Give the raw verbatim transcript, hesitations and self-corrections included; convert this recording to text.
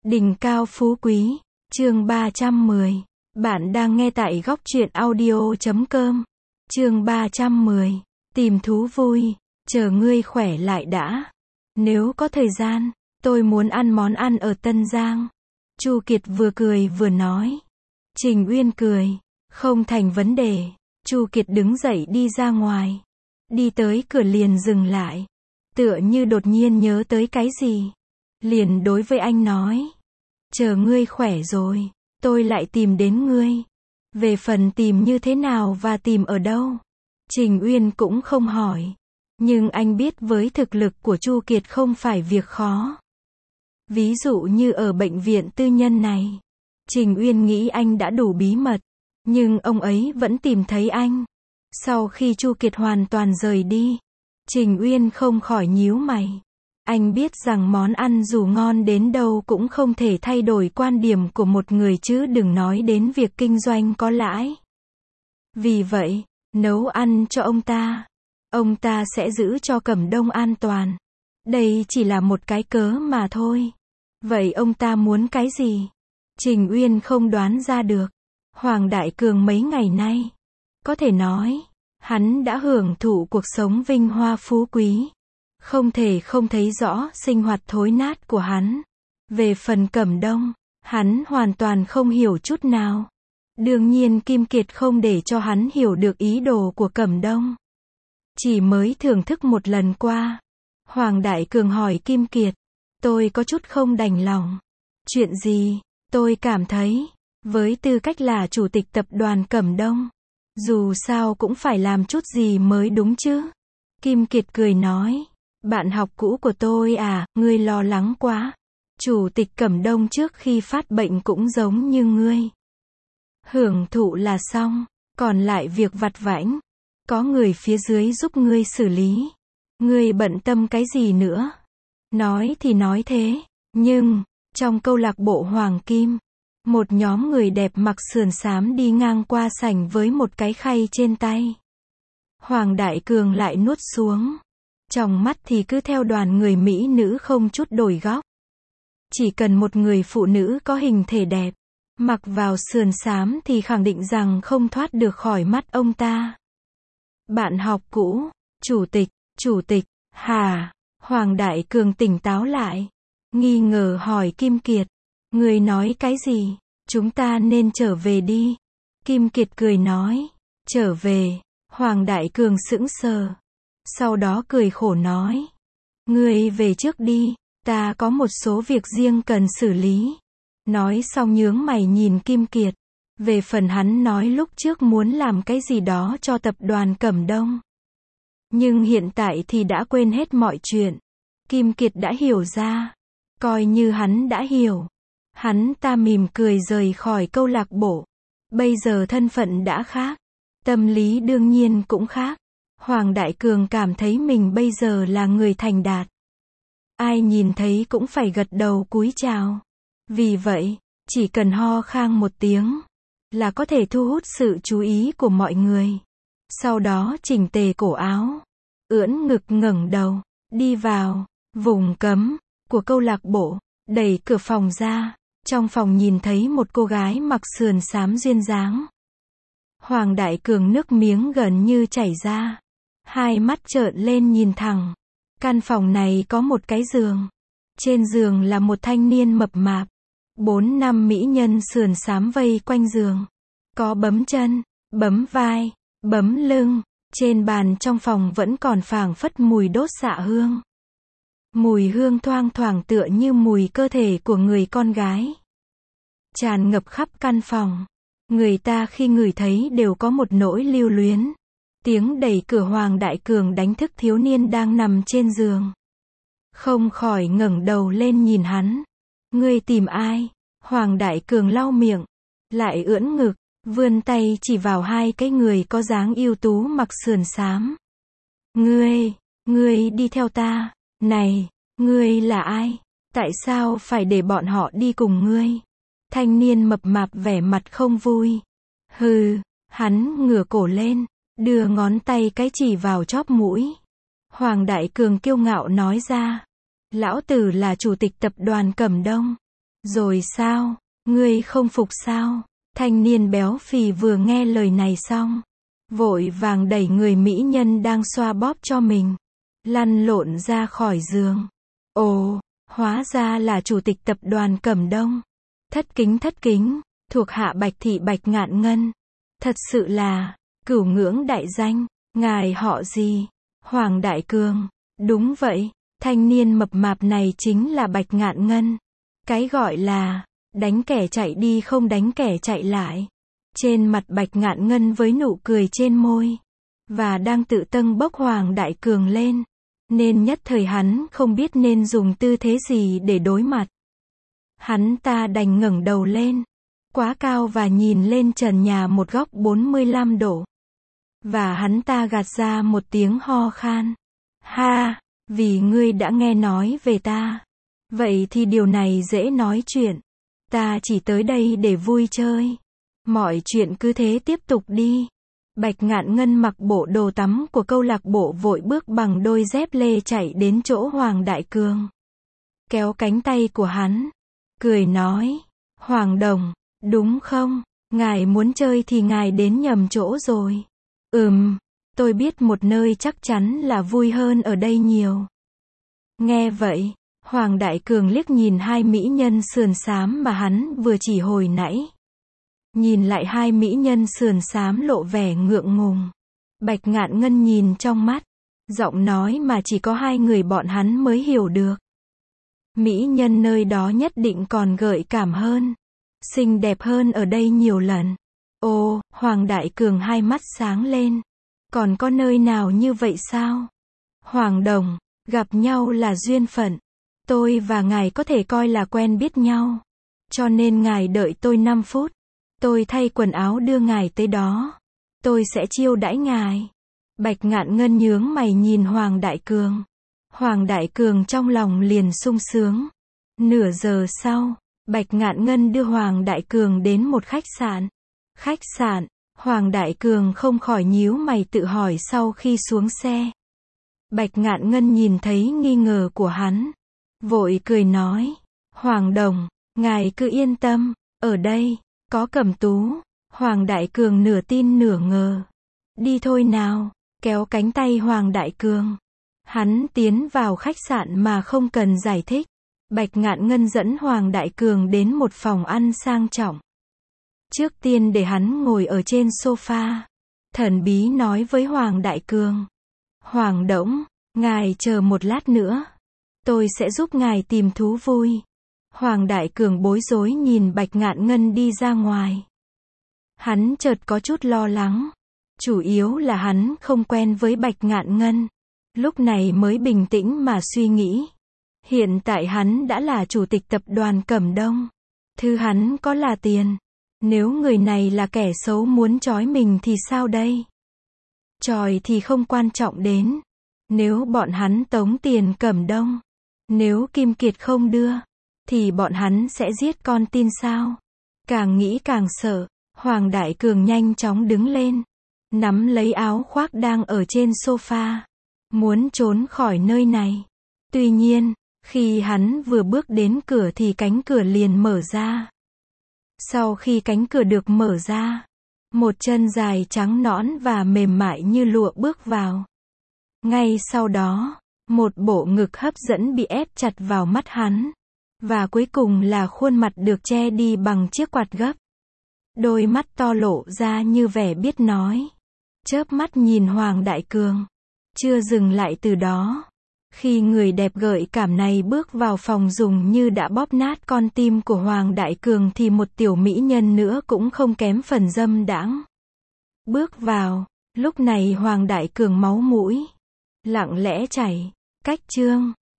Đỉnh cao phú quý, chương ba trăm mười. Bạn đang nghe tại góc truyện audio chấm com. Chương ba trăm mười. Tìm thú vui, chờ ngươi khỏe lại đã. Nếu có thời gian, tôi muốn ăn món ăn ở Tân Giang. Chu Kiệt vừa cười vừa nói. Trình Uyên cười, không thành vấn đề. Chu Kiệt đứng dậy đi ra ngoài. Đi tới cửa liền dừng lại. Tựa như đột nhiên nhớ tới cái gì. Liền đối với anh nói. Chờ ngươi khỏe rồi, tôi lại tìm đến ngươi. Về phần tìm như thế nào và tìm ở đâu, Trình Uyên cũng không hỏi. Nhưng anh biết với thực lực của Chu Kiệt không phải việc khó. Ví dụ như ở bệnh viện tư nhân này, Trình Uyên nghĩ anh đã đủ bí mật, nhưng ông ấy vẫn tìm thấy anh. Sau khi Chu Kiệt hoàn toàn rời đi, Trình Uyên không khỏi nhíu mày. Anh biết rằng món ăn dù ngon đến đâu cũng không thể thay đổi quan điểm của một người chứ đừng nói đến việc kinh doanh có lãi. Vì vậy, nấu ăn cho ông ta, ông ta sẽ giữ cho Cẩm Đông an toàn. Đây chỉ là một cái cớ mà thôi. Vậy ông ta muốn cái gì? Trình Uyên không đoán ra được. Hoàng Đại Cường mấy ngày nay, có thể nói, hắn đã hưởng thụ cuộc sống vinh hoa phú quý. Không thể không thấy rõ sinh hoạt thối nát của hắn. Về phần Cẩm Đông, hắn hoàn toàn không hiểu chút nào. Đương nhiên Kim Kiệt không để cho hắn hiểu được ý đồ của Cẩm Đông. Chỉ mới thưởng thức một lần qua, Hoàng Đại Cường hỏi Kim Kiệt, tôi có chút không đành lòng. Chuyện gì? Tôi cảm thấy, với tư cách là chủ tịch tập đoàn Cẩm Đông, dù sao cũng phải làm chút gì mới đúng chứ. Kim Kiệt cười nói. Bạn học cũ của tôi à, ngươi lo lắng quá. Chủ tịch Cẩm Đông trước khi phát bệnh cũng giống như ngươi. Hưởng thụ là xong, còn lại việc vặt vãnh, có người phía dưới giúp ngươi xử lý. Ngươi bận tâm cái gì nữa? Nói thì nói thế, nhưng, trong câu lạc bộ Hoàng Kim, một nhóm người đẹp mặc sườn xám đi ngang qua sảnh với một cái khay trên tay. Hoàng Đại Cường lại nuốt xuống. Trong mắt thì cứ theo đoàn người mỹ nữ không chút đổi góc. Chỉ cần một người phụ nữ có hình thể đẹp, mặc vào sườn xám thì khẳng định rằng không thoát được khỏi mắt ông ta. Bạn học cũ, chủ tịch, chủ tịch, hả? Hoàng Đại Cường tỉnh táo lại. Nghi ngờ hỏi Kim Kiệt. Người nói cái gì? Chúng ta nên trở về đi. Kim Kiệt cười nói. Trở về. Hoàng Đại Cường sững sờ. Sau đó cười khổ nói. Ngươi về trước đi, ta có một số việc riêng cần xử lý. Nói xong nhướng mày nhìn Kim Kiệt. Về phần hắn nói lúc trước muốn làm cái gì đó cho tập đoàn Cẩm Đông. Nhưng hiện tại thì đã quên hết mọi chuyện. Kim Kiệt đã hiểu ra. Coi như hắn đã hiểu. Hắn ta mỉm cười rời khỏi câu lạc bộ. Bây giờ thân phận đã khác. Tâm lý đương nhiên cũng khác. Hoàng Đại Cường cảm thấy mình bây giờ là người thành đạt. Ai nhìn thấy cũng phải gật đầu cúi chào. Vì vậy, chỉ cần ho khang một tiếng, là có thể thu hút sự chú ý của mọi người. Sau đó chỉnh tề cổ áo, ưỡn ngực ngẩng đầu, đi vào, vùng cấm, của câu lạc bộ, đẩy cửa phòng ra. Trong phòng nhìn thấy một cô gái mặc sườn xám duyên dáng. Hoàng Đại Cường nước miếng gần như chảy ra. Hai mắt trợn lên nhìn thẳng. Căn phòng này có một cái giường. Trên giường là một thanh niên mập mạp. Bốn năm mỹ nhân sườn xám vây quanh giường. Có bấm chân, bấm vai, bấm lưng. Trên bàn trong phòng vẫn còn phảng phất mùi đốt xạ hương. Mùi hương thoang thoảng tựa như mùi cơ thể của người con gái. Tràn ngập khắp căn phòng. Người ta khi ngửi thấy đều có một nỗi lưu luyến. Tiếng đẩy cửa Hoàng Đại Cường đánh thức thiếu niên đang nằm trên giường. Không khỏi ngẩng đầu lên nhìn hắn. Ngươi tìm ai? Hoàng Đại Cường lau miệng, lại ưỡn ngực, vươn tay chỉ vào hai cái người có dáng ưu tú mặc sườn xám. Ngươi, ngươi đi theo ta. Này, ngươi là ai? Tại sao phải để bọn họ đi cùng ngươi? Thanh niên mập mạp vẻ mặt không vui. Hừ, hắn ngửa cổ lên. Đưa ngón tay cái chỉ vào chóp mũi. Hoàng Đại Cường kiêu ngạo nói ra. Lão tử là chủ tịch tập đoàn Cẩm Đông. Rồi sao? Ngươi không phục sao? Thanh niên béo phì vừa nghe lời này xong, vội vàng đẩy người mỹ nhân đang xoa bóp cho mình, lăn lộn ra khỏi giường. Ồ, hóa ra là chủ tịch tập đoàn Cẩm Đông. Thất kính thất kính, thuộc hạ Bạch thị Bạch Ngạn Ngân. Thật sự là, cửu ngưỡng đại danh, ngài họ gì? Hoàng Đại Cường. Đúng vậy, thanh niên mập mạp này chính là Bạch Ngạn Ngân. Cái gọi là, đánh kẻ chạy đi không đánh kẻ chạy lại. Trên mặt Bạch Ngạn Ngân với nụ cười trên môi, và đang tự tâng bốc Hoàng Đại Cường lên, nên nhất thời hắn không biết nên dùng tư thế gì để đối mặt. Hắn ta đành ngẩng đầu lên, quá cao và nhìn lên trần nhà một góc bốn mươi lăm độ. Và hắn ta gạt ra một tiếng ho khan. Ha, vì ngươi đã nghe nói về ta. Vậy thì điều này dễ nói chuyện. Ta chỉ tới đây để vui chơi. Mọi chuyện cứ thế tiếp tục đi. Bạch Ngạn Ngân mặc bộ đồ tắm của câu lạc bộ vội bước bằng đôi dép lê chạy đến chỗ Hoàng Đại Cường. Kéo cánh tay của hắn, cười nói, Hoàng Đồng, đúng không? Ngài muốn chơi thì ngài đến nhầm chỗ rồi. Ừm, tôi biết một nơi chắc chắn là vui hơn ở đây nhiều. Nghe vậy, Hoàng Đại Cường liếc nhìn hai mỹ nhân sườn xám mà hắn vừa chỉ hồi nãy. Nhìn lại hai mỹ nhân sườn xám lộ vẻ ngượng ngùng. Bạch Ngạn Ngân nhìn trong mắt, giọng nói mà chỉ có hai người bọn hắn mới hiểu được. Mỹ nhân nơi đó nhất định còn gợi cảm hơn, xinh đẹp hơn ở đây nhiều lần. Ồ, Hoàng Đại Cường hai mắt sáng lên. Còn có nơi nào như vậy sao? Hoàng Đồng, gặp nhau là duyên phận. Tôi và ngài có thể coi là quen biết nhau. Cho nên ngài đợi tôi năm phút. Tôi thay quần áo đưa ngài tới đó. Tôi sẽ chiêu đãi ngài. Bạch Ngạn Ngân nhướng mày nhìn Hoàng Đại Cường. Hoàng Đại Cường trong lòng liền sung sướng. Nửa giờ sau, Bạch Ngạn Ngân đưa Hoàng Đại Cường đến một khách sạn. Khách sạn, Hoàng Đại Cường không khỏi nhíu mày tự hỏi sau khi xuống xe. Bạch Ngạn Ngân nhìn thấy nghi ngờ của hắn, vội cười nói, Hoàng Đồng, ngài cứ yên tâm, ở đây, có Cẩm Tú. Hoàng Đại Cường nửa tin nửa ngờ. Đi thôi nào, kéo cánh tay Hoàng Đại Cường. Hắn tiến vào khách sạn mà không cần giải thích. Bạch Ngạn Ngân dẫn Hoàng Đại Cường đến một phòng ăn sang trọng. Trước tiên để hắn ngồi ở trên sofa. Thần bí nói với Hoàng Đại Cường. Hoàng Đỗng, ngài chờ một lát nữa. Tôi sẽ giúp ngài tìm thú vui. Hoàng Đại Cường bối rối nhìn Bạch Ngạn Ngân đi ra ngoài. Hắn chợt có chút lo lắng. Chủ yếu là hắn không quen với Bạch Ngạn Ngân. Lúc này mới bình tĩnh mà suy nghĩ. Hiện tại hắn đã là chủ tịch tập đoàn Cẩm Đông. Thứ hắn có là tiền. Nếu người này là kẻ xấu muốn trói mình thì sao đây? Chòi thì không quan trọng đến. Nếu bọn hắn tống tiền Cẩm Đông, nếu Kim Kiệt không đưa, thì bọn hắn sẽ giết con tin sao? Càng nghĩ càng sợ, Hoàng Đại Cường nhanh chóng đứng lên, nắm lấy áo khoác đang ở trên sofa, muốn trốn khỏi nơi này. Tuy nhiên, khi hắn vừa bước đến cửa thì cánh cửa liền mở ra. Sau khi cánh cửa được mở ra, một chân dài trắng nõn và mềm mại như lụa bước vào. Ngay sau đó, một bộ ngực hấp dẫn bị ép chặt vào mắt hắn. Và cuối cùng là khuôn mặt được che đi bằng chiếc quạt gấp. Đôi mắt to lộ ra như vẻ biết nói. Chớp mắt nhìn Hoàng Đại Cường. Chưa dừng lại từ đó. Khi người đẹp gợi cảm này bước vào phòng dùng như đã bóp nát con tim của Hoàng Đại Cường thì một tiểu mỹ nhân nữa cũng không kém phần dâm đãng. Bước vào, lúc này Hoàng Đại Cường máu mũi lặng lẽ chảy. Cách chương